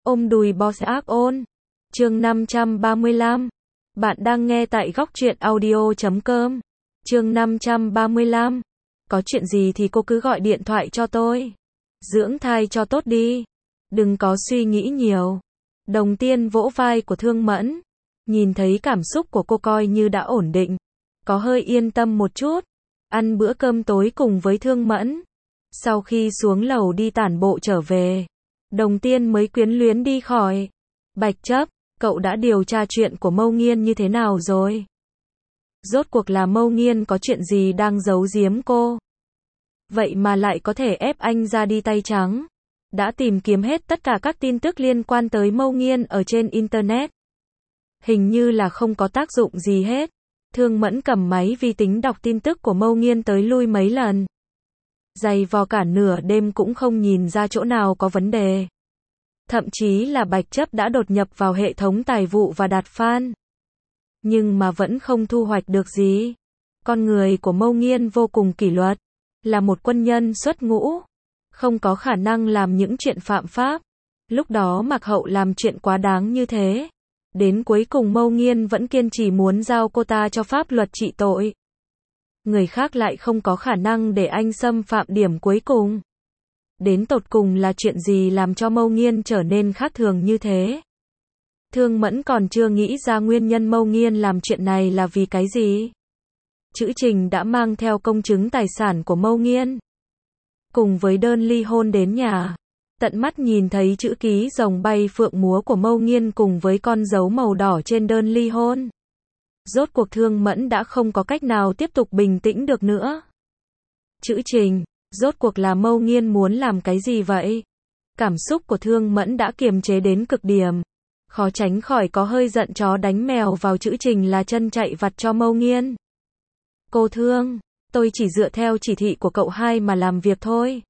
Ôm đùi boss ác ôn. Chương 535. Bạn đang nghe tại góc truyện audio.com. Chương 535. Có chuyện gì thì cô cứ gọi điện thoại cho tôi. Dưỡng thai cho tốt đi. Đừng có suy nghĩ nhiều. Đồng Tiên vỗ vai của Thương Mẫn. Nhìn thấy cảm xúc của cô coi như đã ổn định. Có hơi yên tâm một chút. Ăn bữa cơm tối cùng với Thương Mẫn. Sau khi xuống lầu đi tản bộ trở về, Đồng Tiên mới quyến luyến đi khỏi. Bạch Chấp, cậu đã điều tra chuyện của Mâu Nghiên như thế nào rồi? Rốt cuộc là Mâu Nghiên có chuyện gì đang giấu giếm cô? Vậy mà lại có thể ép anh ra đi tay trắng. Đã tìm kiếm hết tất cả các tin tức liên quan tới Mâu Nghiên ở trên Internet. Hình như là không có tác dụng gì hết. Thương Mẫn cầm máy vi tính đọc tin tức của Mâu Nghiên tới lui mấy lần. Dày vò cả nửa đêm cũng không nhìn ra chỗ nào có vấn đề. Thậm chí là Bạch Chấp đã đột nhập vào hệ thống tài vụ và đặt fan. Nhưng mà vẫn không thu hoạch được gì. Con người của Mâu Nghiên vô cùng kỷ luật. Là một quân nhân xuất ngũ. Không có khả năng làm những chuyện phạm pháp. Lúc đó Mạc Hậu làm chuyện quá đáng như thế. Đến cuối cùng Mâu Nghiên vẫn kiên trì muốn giao cô ta cho pháp luật trị tội. Người khác lại không có khả năng để anh xâm phạm điểm cuối cùng. Đến tột cùng là chuyện gì làm cho Mâu Nghiên trở nên khác thường như thế? Thương Mẫn còn chưa nghĩ ra nguyên nhân Mâu Nghiên làm chuyện này là vì cái gì. Chữ Trình đã mang theo công chứng tài sản của Mâu Nghiên. Cùng với đơn ly hôn đến nhà. Tận mắt nhìn thấy chữ ký rồng bay phượng múa của Mâu Nghiên cùng với con dấu màu đỏ trên đơn ly hôn. Rốt cuộc Thương Mẫn đã không có cách nào tiếp tục bình tĩnh được nữa. Chữ Trình, rốt cuộc là Mâu Nghiên muốn làm cái gì vậy? Cảm xúc của Thương Mẫn đã kiềm chế đến cực điểm. Khó tránh khỏi có hơi giận chó đánh mèo vào chữ Trình là chân chạy vặt cho Mâu Nghiên. Cô Thương, tôi chỉ dựa theo chỉ thị của cậu hai mà làm việc thôi.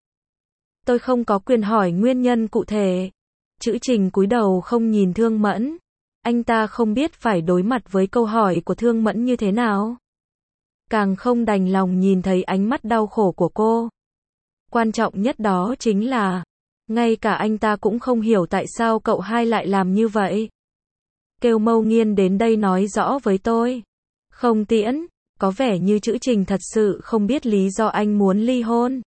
Tôi không có quyền hỏi nguyên nhân cụ thể. Chữ Trình cúi đầu không nhìn Thương Mẫn. Anh ta không biết phải đối mặt với câu hỏi của Thương Mẫn như thế nào. Càng không đành lòng nhìn thấy ánh mắt đau khổ của cô. Quan trọng nhất đó chính là, ngay cả anh ta cũng không hiểu tại sao cậu hai lại làm như vậy. Kêu Mâu Nghiên đến đây nói rõ với tôi. Không tiễn, có vẻ như chữ Trình thật sự không biết lý do anh muốn ly hôn.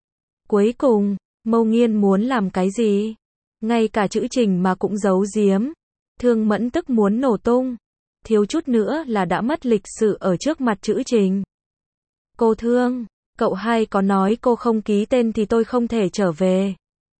Cuối cùng, Mâu Nghiên muốn làm cái gì? Ngay cả chữ Trình mà cũng giấu giếm. Thương Mẫn tức muốn nổ tung. Thiếu chút nữa là đã mất lịch sự ở trước mặt chữ Trình. Cô Thương, cậu hai có nói cô không ký tên thì tôi không thể trở về.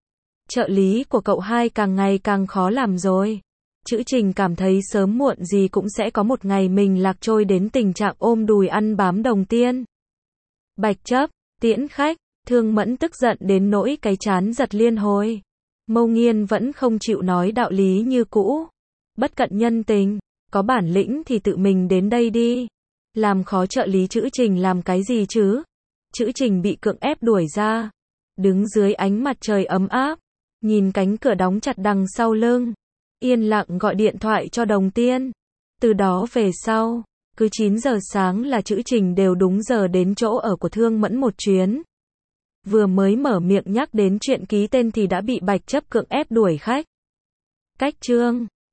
Trợ lý của cậu hai càng ngày càng khó làm rồi. Chữ Trình cảm thấy sớm muộn gì cũng sẽ có một ngày mình lạc trôi đến tình trạng ôm đùi ăn bám Đồng Tiên. Bạch Chấp, tiễn khách. Thương Mẫn tức giận đến nỗi cái trán giật liên hồi. Mâu Nghiên vẫn không chịu nói đạo lý như cũ. Bất cận nhân tình, có bản lĩnh thì tự mình đến đây đi. Làm khó trợ lý chữ Trình làm cái gì chứ? Chữ Trình bị cưỡng ép đuổi ra. Đứng dưới ánh mặt trời ấm áp. Nhìn cánh cửa đóng chặt đằng sau lưng. Yên lặng gọi điện thoại cho Đồng Tiên. Từ đó về sau, cứ 9 giờ sáng là chữ Trình đều đúng giờ đến chỗ ở của Thương Mẫn một chuyến. Vừa mới mở miệng nhắc đến chuyện ký tên thì đã bị Bạch Chấp cưỡng ép đuổi khách. Cách chương